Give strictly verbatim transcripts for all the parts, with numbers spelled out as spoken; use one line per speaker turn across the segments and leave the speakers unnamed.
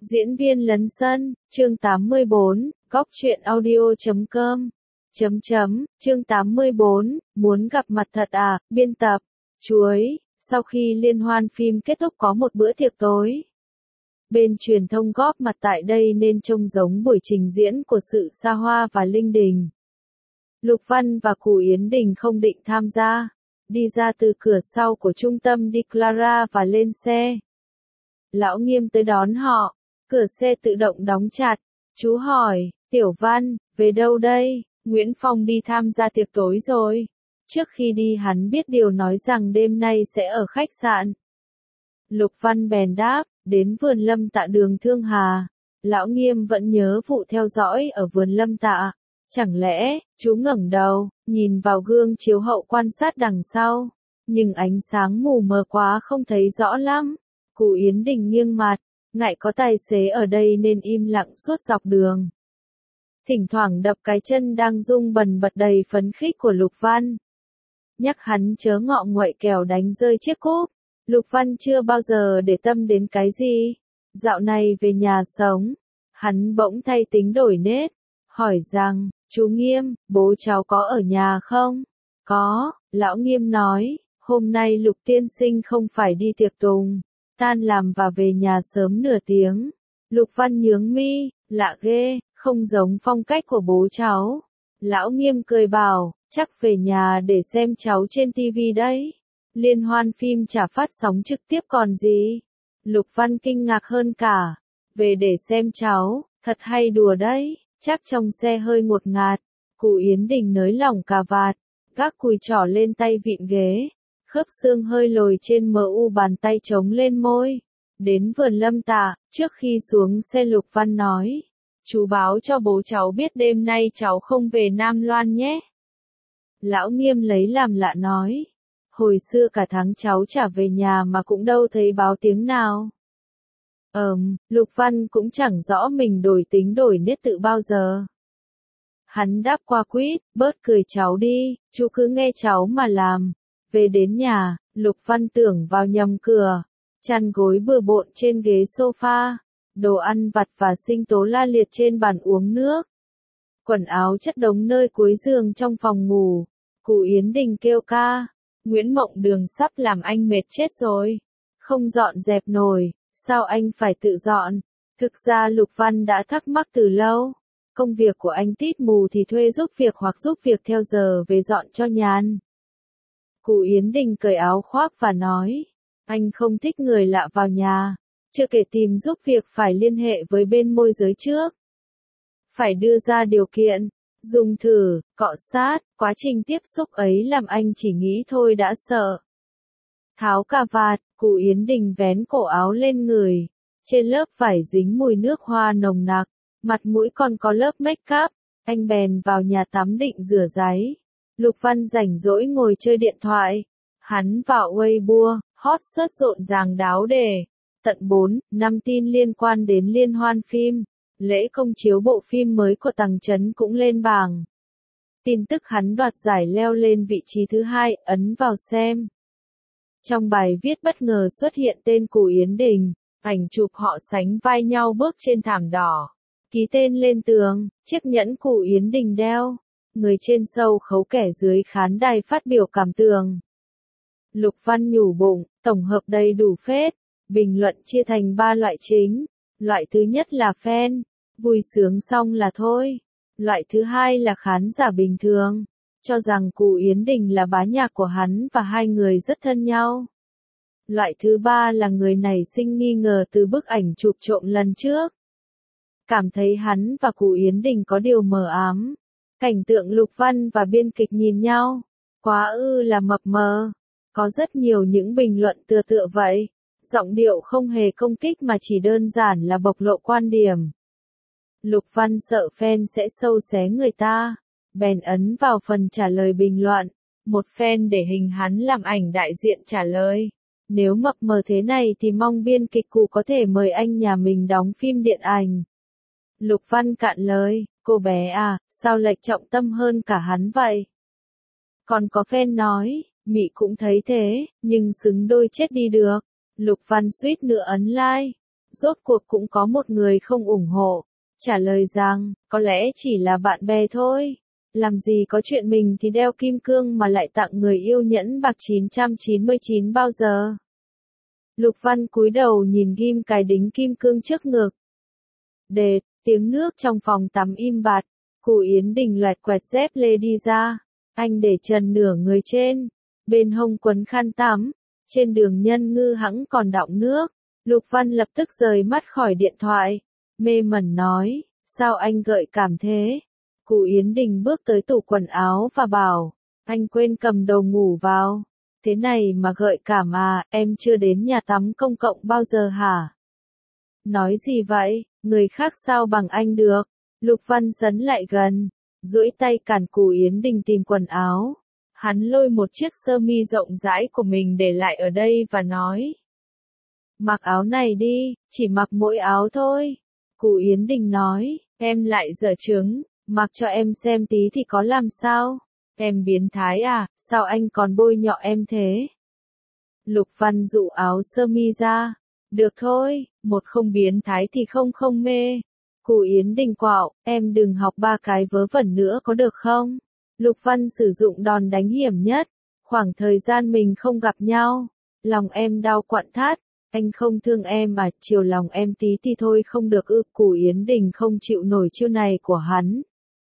Diễn viên lấn sân, chương tám mươi bốn, góc truyện audio chấm com. Chấm chấm, chương tám mươi bốn, muốn gặp mặt thật à, biên tập, chuối, sau khi liên hoan phim kết thúc có một bữa tiệc tối. Bên truyền thông góp mặt tại đây nên trông giống buổi trình diễn của sự xa hoa và linh đình. Lục Văn và Cù Yến Đình không định tham gia, đi ra từ cửa sau của trung tâm đi Clara và lên xe. Lão Nghiêm tới đón họ, cửa xe tự động đóng chặt, chú hỏi, Tiểu Văn, về đâu đây? Nguyễn Phong đi tham gia tiệc tối rồi. Trước khi đi hắn biết điều nói rằng đêm nay sẽ ở khách sạn. Lục Văn bèn đáp, đến vườn Lâm Tạ đường Thương Hà. Lão Nghiêm vẫn nhớ vụ theo dõi ở vườn Lâm Tạ. Chẳng lẽ, chú ngẩng đầu, nhìn vào gương chiếu hậu quan sát đằng sau. Nhưng ánh sáng mù mờ quá không thấy rõ lắm. Cù Yến Đình nghiêng mặt, ngại có tài xế ở đây nên im lặng suốt dọc đường. Thỉnh thoảng đập cái chân đang rung bần bật đầy phấn khích của Lục Văn. Nhắc hắn chớ ngọ nguậy kẻo đánh rơi chiếc cúp. Lục Văn chưa bao giờ để tâm đến cái gì. Dạo này về nhà sống, hắn bỗng thay tính đổi nết, hỏi rằng, chú Nghiêm, bố cháu có ở nhà không? Có, lão Nghiêm nói, hôm nay Lục tiên sinh không phải đi tiệc tùng, tan làm và về nhà sớm nửa tiếng. Lục Văn nhướng mi, lạ ghê, không giống phong cách của bố cháu. Lão Nghiêm cười bảo, chắc về nhà để xem cháu trên tivi đấy. Liên hoan phim chả phát sóng trực tiếp còn gì. Lục Văn kinh ngạc hơn cả. Về để xem cháu, thật hay đùa đấy. Chắc trong xe hơi ngột ngạt. Cụ Yến Đình nới lỏng cà vạt, gác cùi trỏ lên tay vịn ghế. Khớp xương hơi lồi trên mờ u bàn tay trống lên môi. Đến vườn Lâm Tạ, trước khi xuống xe Lục Văn nói. Chú báo cho bố cháu biết đêm nay cháu không về Nam Loan nhé. Lão Nghiêm lấy làm lạ nói. Hồi xưa cả tháng cháu chả về nhà mà cũng đâu thấy báo tiếng nào. Ờm, Lục Văn cũng chẳng rõ mình đổi tính đổi nết tự bao giờ. Hắn đáp qua quýt, bớt cười cháu đi, chú cứ nghe cháu mà làm. Về đến nhà, Lục Văn tưởng vào nhầm cửa. Chăn gối bừa bộn trên ghế sofa. Đồ ăn vặt và sinh tố la liệt trên bàn uống nước. Quần áo chất đống nơi cuối giường trong phòng ngủ. Cù Yến Đình kêu ca. Nguyễn Mộng Đường sắp làm anh mệt chết rồi. Không dọn dẹp nổi, sao anh phải tự dọn? Thực ra Lục Văn đã thắc mắc từ lâu. Công việc của anh tít mù thì thuê giúp việc hoặc giúp việc theo giờ về dọn cho nhàn. Cù Yến Đình cởi áo khoác và nói. Anh không thích người lạ vào nhà. Chưa kể tìm giúp việc phải liên hệ với bên môi giới trước. Phải đưa ra điều kiện, dùng thử, cọ sát, quá trình tiếp xúc ấy làm anh chỉ nghĩ thôi đã sợ. Tháo cà vạt, Cụ Yến Đình vén cổ áo lên người. Trên lớp vải dính mùi nước hoa nồng nặc, mặt mũi còn có lớp make up. Anh bèn vào nhà tắm định rửa ráy. Lục Văn rảnh rỗi ngồi chơi điện thoại. Hắn vào Weibo, hot search rộn ràng đáo đề. Tận bốn, năm tin liên quan đến liên hoan phim. Lễ công chiếu bộ phim mới của Tằng Chấn cũng lên bảng. Tin tức hắn đoạt giải leo lên vị trí thứ hai, ấn vào xem. Trong bài viết bất ngờ xuất hiện tên Cù Yến Đình, ảnh chụp họ sánh vai nhau bước trên thảm đỏ. Ký tên lên tường, chiếc nhẫn Cù Yến Đình đeo. Người trên sâu khấu kẻ dưới khán đài phát biểu cảm tưởng. Lục Văn nhủ bụng, tổng hợp đầy đủ phết. Bình luận chia thành ba loại chính. Loại thứ nhất là fan, vui sướng xong là thôi. Loại thứ hai là khán giả bình thường, cho rằng Cù Yến Đình là bá nhạc của hắn và hai người rất thân nhau. Loại thứ ba là người này sinh nghi ngờ từ bức ảnh chụp trộm lần trước. Cảm thấy hắn và Cù Yến Đình có điều mờ ám. Cảnh tượng Lục Văn và biên kịch nhìn nhau, quá ư là mập mờ. Có rất nhiều những bình luận tựa tựa vậy. Giọng điệu không hề công kích mà chỉ đơn giản là bộc lộ quan điểm. Lục Văn sợ fan sẽ sâu xé người ta, bèn ấn vào phần trả lời bình luận. Một fan để hình hắn làm ảnh đại diện trả lời. Nếu mập mờ thế này thì mong biên kịch Cụ có thể mời anh nhà mình đóng phim điện ảnh. Lục Văn cạn lời, cô bé à, sao lệch trọng tâm hơn cả hắn vậy? Còn có fan nói, Mị cũng thấy thế, nhưng xứng đôi chết đi được. Lục Văn suýt nữa ấn like. Rốt cuộc cũng có một người không ủng hộ, trả lời rằng, có lẽ chỉ là bạn bè thôi. Làm gì có chuyện mình thì đeo kim cương mà lại tặng người yêu nhẫn bạc chín trăm chín mươi chín bao giờ. Lục Văn cúi đầu nhìn ghim cài đính kim cương trước ngực. Đệt, tiếng nước trong phòng tắm im bặt, Cụ Yến Đình loẹt quẹt dép lê đi ra. Anh để trần nửa người trên, bên hông quấn khăn tắm, trên đường nhân ngư hẵng còn đọng nước. Lục Văn lập tức rời mắt khỏi điện thoại, mê mẩn nói, sao anh gợi cảm thế? Cụ Yến Đình bước tới tủ quần áo và bảo, anh quên cầm đồ ngủ vào. Thế này mà gợi cảm à, em chưa đến nhà tắm công cộng bao giờ hả? Nói gì vậy, người khác sao bằng anh được? Lục Văn dấn lại gần, duỗi tay cản Cụ Yến Đình tìm quần áo. Hắn lôi một chiếc sơ mi rộng rãi của mình để lại ở đây và nói. Mặc áo này đi, chỉ mặc mỗi áo thôi. Cụ Yến Đình nói, em lại giở trứng, mặc cho em xem tí thì có làm sao? Em biến thái à, sao anh còn bôi nhọ em thế? Lục Văn dụ áo sơ mi ra. Được thôi, một không biến thái thì không không mê. Cụ Yến Đình quạo, em đừng học ba cái vớ vẩn nữa có được không? Lục Văn sử dụng đòn đánh hiểm nhất. Khoảng thời gian mình không gặp nhau, lòng em đau quặn thắt. Anh không thương em à, chiều lòng em tí thì thôi không được ư? Cụ Yến Đình không chịu nổi chiêu này của hắn.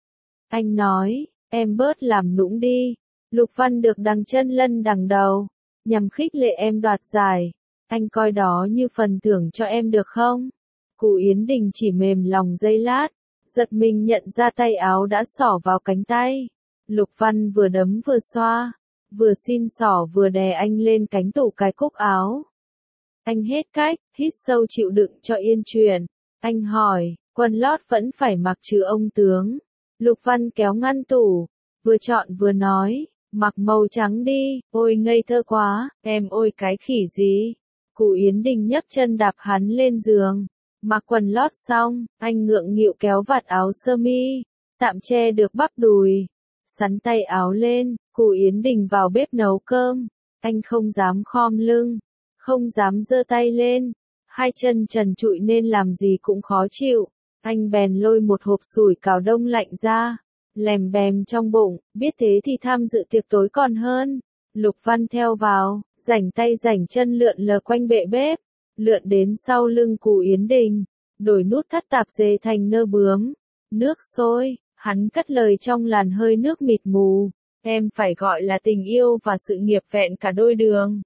Anh nói, em bớt làm nũng đi. Lục Văn được đằng chân lân đằng đầu, nhằm khích lệ em đoạt giải. Anh coi đó như phần thưởng cho em được không? Cụ Yến Đình chỉ mềm lòng giây lát, giật mình nhận ra tay áo đã xỏ vào cánh tay. Lục Văn vừa đấm vừa xoa, vừa xin xỏ vừa đè anh lên cánh tủ cái cúc áo. Anh hết cách, hít sâu chịu đựng cho yên chuyện. Anh hỏi, quần lót vẫn phải mặc chứ ông tướng? Lục Văn kéo ngăn tủ, vừa chọn vừa nói, mặc màu trắng đi, ôi ngây thơ quá, em ôi cái khỉ gì? Cụ Yến Đình nhấc chân đạp hắn lên giường, mặc quần lót xong, anh ngượng nghịu kéo vạt áo sơ mi, tạm che được bắp đùi, sắn tay áo lên. Cụ Yến Đình vào bếp nấu cơm, anh không dám khom lưng, không dám giơ tay lên, hai chân trần trụi nên làm gì cũng khó chịu. Anh bèn lôi một hộp sủi cảo đông lạnh ra, lèm bèm trong bụng, biết thế thì tham dự tiệc tối còn hơn. Lục Văn theo vào, rảnh tay rảnh chân lượn lờ quanh bệ bếp, lượn đến sau lưng Cụ Yến Đình, đổi nút thắt tạp dề thành nơ bướm. Nước sôi, hắn cất lời trong làn hơi nước mịt mù, em phải gọi là tình yêu và sự nghiệp vẹn cả đôi đường.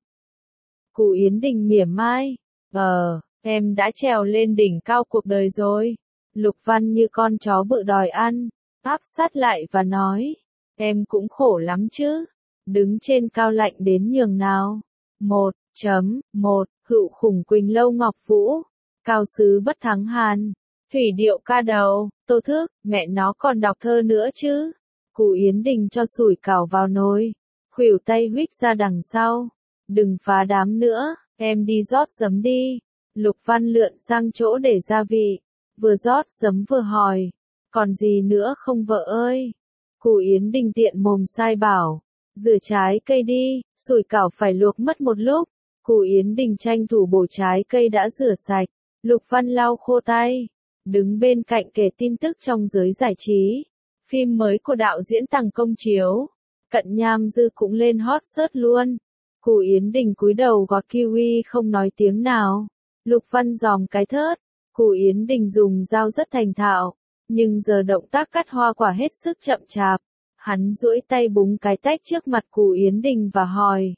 Cụ Yến Đình mỉa mai, ờ, em đã trèo lên đỉnh cao cuộc đời rồi. Lục Văn như con chó bự đòi ăn, áp sát lại và nói, em cũng khổ lắm chứ, đứng trên cao lạnh đến nhường nào. một chấm một Hựu khủng Quỳnh Lâu Ngọc Vũ, cao sứ bất thắng hàn, thủy điệu ca đầu, Tô Thức, mẹ nó còn đọc thơ nữa chứ. Cụ Yến Đình cho sủi cảo vào nồi, khuỷu tay huých ra đằng sau, đừng phá đám nữa, em đi rót giấm đi. Lục Văn lượn sang chỗ để gia vị, vừa rót giấm vừa hỏi, còn gì nữa không vợ ơi? Cụ Yến Đình tiện mồm sai bảo, rửa trái cây đi, sủi cảo phải luộc mất một lúc. Cụ Yến Đình tranh thủ bổ trái cây đã rửa sạch. Lục Văn lau khô tay, đứng bên cạnh kể tin tức trong giới giải trí. Phim mới của đạo diễn Tằng Công chiếu, Cận Nham Dư cũng lên hot search luôn. Cụ Yến Đình cúi đầu gọt kiwi không nói tiếng nào. Lục Văn giòm cái thớt. Cụ Yến Đình dùng dao rất thành thạo, nhưng giờ động tác cắt hoa quả hết sức chậm chạp. Hắn duỗi tay búng cái tách trước mặt Cụ Yến Đình và hỏi.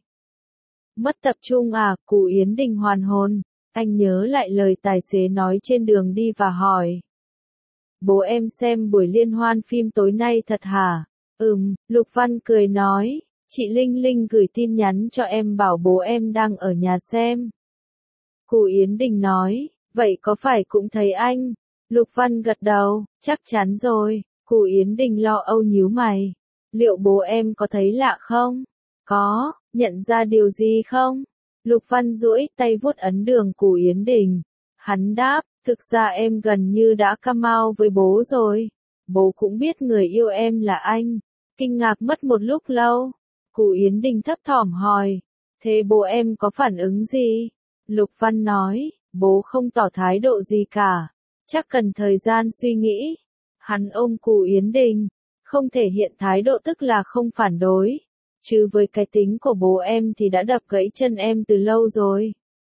Mất tập trung à? Cụ Yến Đình hoàn hồn. Anh nhớ lại lời tài xế nói trên đường đi và hỏi. Bố em xem buổi liên hoan phim tối nay thật hả? Ừm, Lục Văn cười nói. Chị Linh Linh gửi tin nhắn cho em bảo bố em đang ở nhà xem. Cụ Yến Đình nói. Vậy có phải cũng thấy anh? Lục Văn gật đầu. Chắc chắn rồi. Cụ Yến Đình lo âu nhíu mày. Liệu bố em có thấy lạ không? Có, nhận ra điều gì không? Lục Văn duỗi tay vuốt ấn đường Cụ Yến Đình. Hắn đáp, thực ra em gần như đã come out với bố rồi. Bố cũng biết người yêu em là anh. Kinh ngạc mất một lúc lâu. Cụ Yến Đình thấp thỏm hỏi. Thế bố em có phản ứng gì? Lục Văn nói, bố không tỏ thái độ gì cả. Chắc cần thời gian suy nghĩ. Hắn ôm Cù Yến Đình. Không thể hiện thái độ tức là không phản đối. Chứ với cái tính của bố em thì đã đập gãy chân em từ lâu rồi.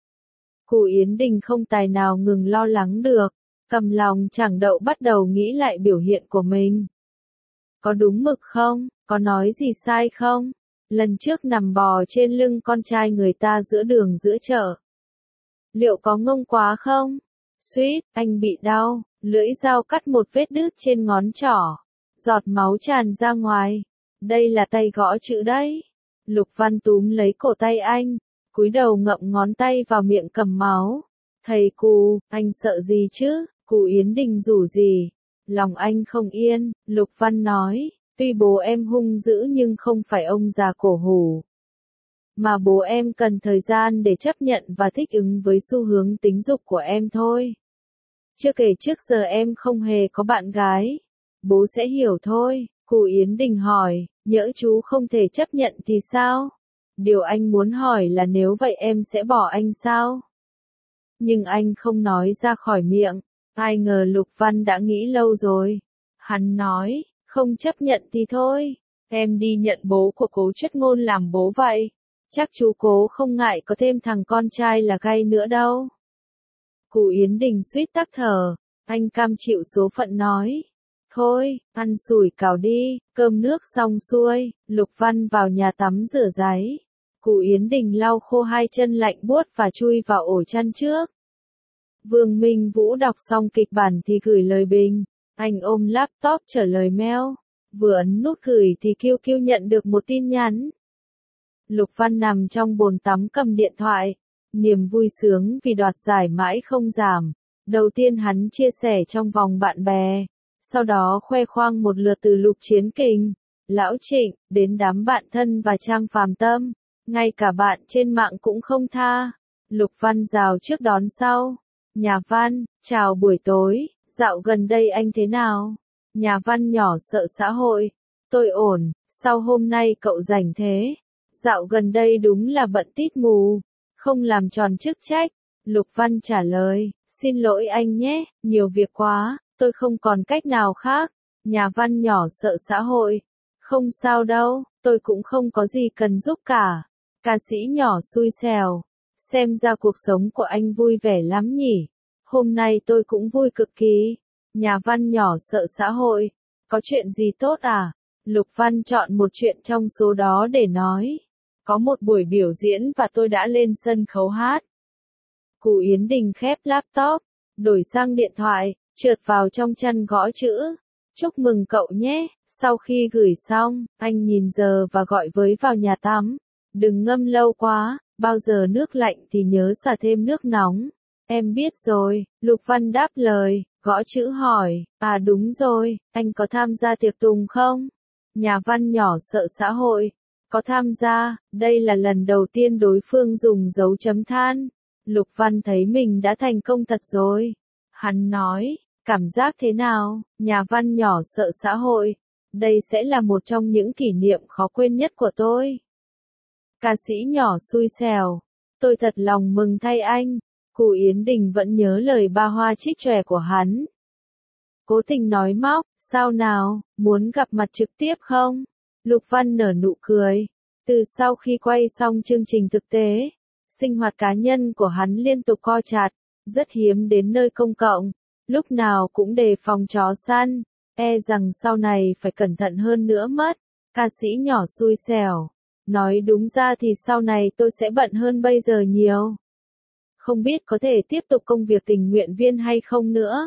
Cù Yến Đình không tài nào ngừng lo lắng được. Cầm lòng chẳng đậu bắt đầu nghĩ lại biểu hiện của mình. Có đúng mực không? Có nói gì sai không? Lần trước nằm bò trên lưng con trai người ta giữa đường giữa chợ. Liệu có ngông quá không? Suýt, anh bị đau, lưỡi dao cắt một vết đứt trên ngón trỏ. Giọt máu tràn ra ngoài. Đây là tay gõ chữ đấy. Lục Văn túm lấy cổ tay anh, cúi đầu ngậm ngón tay vào miệng cầm máu. Thầy Cù, anh sợ gì chứ? Cù Yến Đình rủ gì? Lòng anh không yên, Lục Văn nói, tuy bố em hung dữ nhưng không phải ông già cổ hủ. Mà bố em cần thời gian để chấp nhận và thích ứng với xu hướng tính dục của em thôi. Chưa kể trước giờ em không hề có bạn gái. Bố sẽ hiểu thôi. Cù Yến Đình hỏi, nhỡ chú không thể chấp nhận thì sao? Điều anh muốn hỏi là nếu vậy em sẽ bỏ anh sao? Nhưng anh không nói ra khỏi miệng. Ai ngờ Lục Văn đã nghĩ lâu rồi. Hắn nói, không chấp nhận thì thôi. Em đi nhận bố của Cố Chất Ngôn làm bố vậy. Chắc chú Cố không ngại có thêm thằng con trai là gay nữa đâu. Cù Yến Đình suýt tắc thở. Anh cam chịu số phận nói. Thôi, ăn sủi cảo đi, cơm nước xong xuôi, Lục Văn vào nhà tắm rửa ráy. Cù Yến Đình lau khô hai chân lạnh buốt và chui vào ổ chăn trước. Vương Minh Vũ đọc xong kịch bản thì gửi lời bình. Anh ôm laptop trả lời mail. Vừa ấn nút gửi thì Kiêu Kiêu nhận được một tin nhắn. Lục Văn nằm trong bồn tắm cầm điện thoại. Niềm vui sướng vì đoạt giải mãi không giảm. Đầu tiên hắn chia sẻ trong vòng bạn bè. Sau đó khoe khoang một lượt từ Lục Chiến Kình, Lão Trịnh, đến đám bạn thân và Trang Phàm Tâm. Ngay cả bạn trên mạng cũng không tha. Lục Văn rào trước đón sau. Nhà Văn, chào buổi tối, dạo gần đây anh thế nào? Nhà Văn nhỏ sợ xã hội. Tôi ổn, sao hôm nay cậu rảnh thế? Dạo gần đây đúng là bận tít mù, không làm tròn chức trách. Lục Văn trả lời, xin lỗi anh nhé, nhiều việc quá, tôi không còn cách nào khác. Nhà Văn nhỏ sợ xã hội. Không sao đâu, tôi cũng không có gì cần giúp cả. Ca sĩ nhỏ xui xẻo. Xem ra cuộc sống của anh vui vẻ lắm nhỉ. Hôm nay tôi cũng vui cực kỳ. Nhà Văn nhỏ sợ xã hội. Có chuyện gì tốt à? Lục Văn chọn một chuyện trong số đó để nói. Có một buổi biểu diễn và tôi đã lên sân khấu hát. Cù Yến Đình khép laptop, đổi sang điện thoại, trượt vào trong chăn gõ chữ. Chúc mừng cậu nhé. Sau khi gửi xong, anh nhìn giờ và gọi với vào nhà tắm. Đừng ngâm lâu quá, bao giờ nước lạnh thì nhớ xả thêm nước nóng. Em biết rồi, Lục Văn đáp lời, gõ chữ hỏi, à đúng rồi, anh có tham gia tiệc tùng không? Nhà Văn nhỏ sợ xã hội. Có tham gia, đây là lần đầu tiên đối phương dùng dấu chấm than. Lục Văn thấy mình đã thành công thật rồi. Hắn nói, cảm giác thế nào? Nhà Văn nhỏ sợ xã hội. Đây sẽ là một trong những kỷ niệm khó quên nhất của tôi. Ca sĩ nhỏ xui xẻo. Tôi thật lòng mừng thay anh. Cù Yến Đình vẫn nhớ lời ba hoa trích chòe của hắn. Cố tình nói móc, sao nào, muốn gặp mặt trực tiếp không? Lục Văn nở nụ cười. Từ sau khi quay xong chương trình thực tế, sinh hoạt cá nhân của hắn liên tục co chặt, rất hiếm đến nơi công cộng, lúc nào cũng đề phòng chó săn, e rằng sau này phải cẩn thận hơn nữa mất. Ca sĩ nhỏ xui xẻo. Nói đúng ra thì sau này tôi sẽ bận hơn bây giờ nhiều. Không biết có thể tiếp tục công việc tình nguyện viên hay không nữa.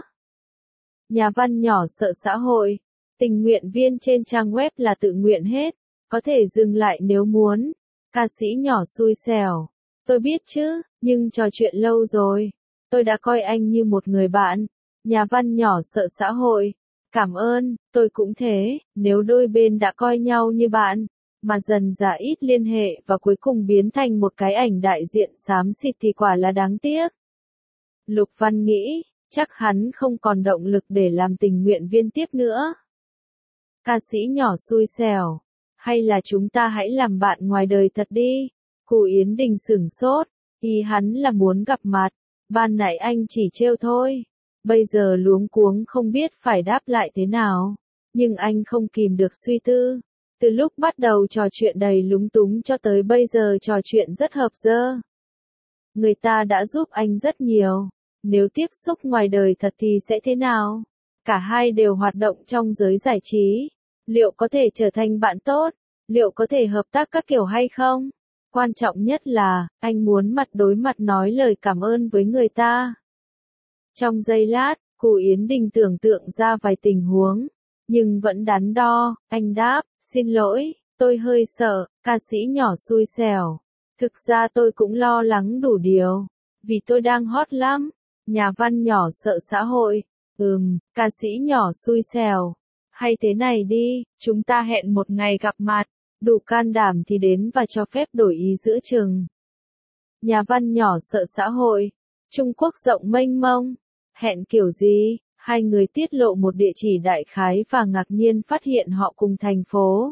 Nhà Văn nhỏ sợ xã hội. Tình nguyện viên trên trang web là tự nguyện hết. Có thể dừng lại nếu muốn. Ca sĩ nhỏ xui xẻo. Tôi biết chứ, nhưng trò chuyện lâu rồi. Tôi đã coi anh như một người bạn. Nhà Văn nhỏ sợ xã hội. Cảm ơn, tôi cũng thế, nếu đôi bên đã coi nhau như bạn, mà dần dà ít liên hệ và cuối cùng biến thành một cái ảnh đại diện xám xịt thì quả là đáng tiếc. Lục Văn nghĩ, chắc hắn không còn động lực để làm tình nguyện viên tiếp nữa. Ca sĩ nhỏ xui xẻo. Hay là chúng ta hãy làm bạn ngoài đời thật đi. Cù Yến Đình sửng sốt. Ý hắn là muốn gặp mặt. Ban nãy anh chỉ trêu thôi. Bây giờ luống cuống không biết phải đáp lại thế nào. Nhưng anh không kìm được suy tư. Từ lúc bắt đầu trò chuyện đầy lúng túng cho tới bây giờ trò chuyện rất hợp dơ. Người ta đã giúp anh rất nhiều. Nếu tiếp xúc ngoài đời thật thì sẽ thế nào? Cả hai đều hoạt động trong giới giải trí. Liệu có thể trở thành bạn tốt? Liệu có thể hợp tác các kiểu hay không? Quan trọng nhất là, anh muốn mặt đối mặt nói lời cảm ơn với người ta. Trong giây lát, cụ Yến Đình tưởng tượng ra vài tình huống. Nhưng vẫn đắn đo, anh đáp, xin lỗi, tôi hơi sợ, ca sĩ nhỏ xui xẻo. Thực ra tôi cũng lo lắng đủ điều. Vì tôi đang hot lắm. Nhà văn nhỏ sợ xã hội. Ừm, ca sĩ nhỏ xui xẻo. Hay thế này đi, chúng ta hẹn một ngày gặp mặt. Đủ can đảm thì đến và cho phép đổi ý giữa chừng. Nhà văn nhỏ sợ xã hội. Trung Quốc rộng mênh mông. Hẹn kiểu gì? Hai người tiết lộ một địa chỉ đại khái và ngạc nhiên phát hiện họ cùng thành phố.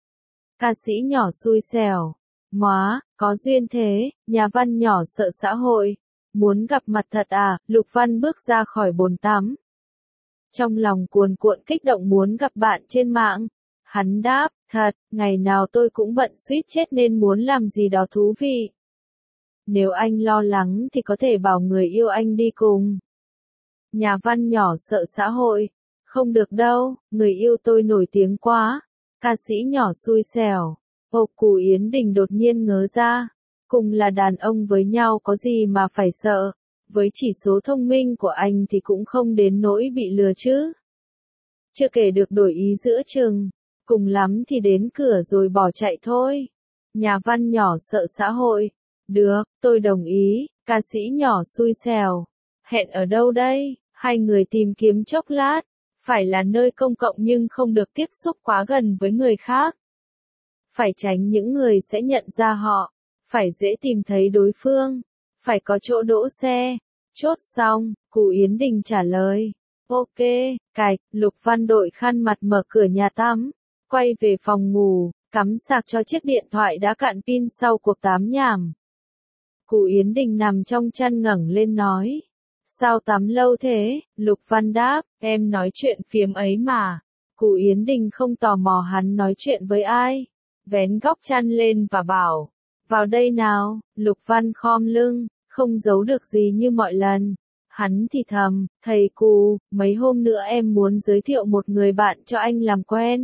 Ca sĩ nhỏ xui xẻo. Móa, có duyên thế, nhà văn nhỏ sợ xã hội. Muốn gặp mặt thật à? Lục Văn bước ra khỏi bồn tắm. Trong lòng cuồn cuộn kích động muốn gặp bạn trên mạng. Hắn đáp, thật, ngày nào tôi cũng bận suýt chết nên muốn làm gì đó thú vị. Nếu anh lo lắng thì có thể bảo người yêu anh đi cùng. Nhà văn nhỏ sợ xã hội. Không được đâu, người yêu tôi nổi tiếng quá. Ca sĩ nhỏ xui xẻo. Ồ, cụ Yến Đình đột nhiên ngớ ra. Cùng là đàn ông với nhau có gì mà phải sợ. Với chỉ số thông minh của anh thì cũng không đến nỗi bị lừa chứ. Chưa kể được đổi ý giữa chừng. Cùng lắm thì đến cửa rồi bỏ chạy thôi. Nhà văn nhỏ sợ xã hội. Được, tôi đồng ý, ca sĩ nhỏ xui xẻo. Hẹn ở đâu đây? Hai người tìm kiếm chốc lát. Phải là nơi công cộng nhưng không được tiếp xúc quá gần với người khác. Phải tránh những người sẽ nhận ra họ. Phải dễ tìm thấy đối phương. Phải có chỗ đỗ xe. Chốt xong, cụ Yến Đình trả lời. Ok, cạch, Lục Văn đội khăn mặt mở cửa nhà tắm. Quay về phòng ngủ, cắm sạc cho chiếc điện thoại đã cạn pin sau cuộc tám nhảm. Cụ Yến Đình nằm trong chăn ngẩng lên nói. Sao tắm lâu thế? Lục Văn đáp, em nói chuyện phiếm ấy mà. Cụ Yến Đình không tò mò hắn nói chuyện với ai. Vén góc chăn lên và bảo. Vào đây nào, Lục Văn khom lưng, không giấu được gì như mọi lần. Hắn thì thầm, thầy cụ, mấy hôm nữa em muốn giới thiệu một người bạn cho anh làm quen.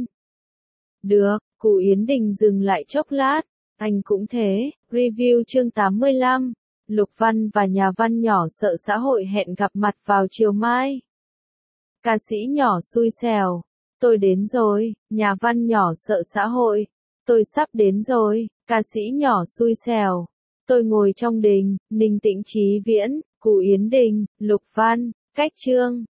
Được, cụ Yến Đình dừng lại chốc lát. Anh cũng thế. Review chương tám mươi lăm. Lục Văn và nhà văn nhỏ sợ xã hội hẹn gặp mặt vào chiều mai. Ca sĩ nhỏ xui xẻo. Tôi đến rồi. Nhà văn nhỏ sợ xã hội. Tôi sắp đến rồi. Ca sĩ nhỏ xui xẻo. Tôi ngồi trong đình, Ninh Tĩnh Chí Viễn, cụ Yến Đình, Lục Văn, cách chương.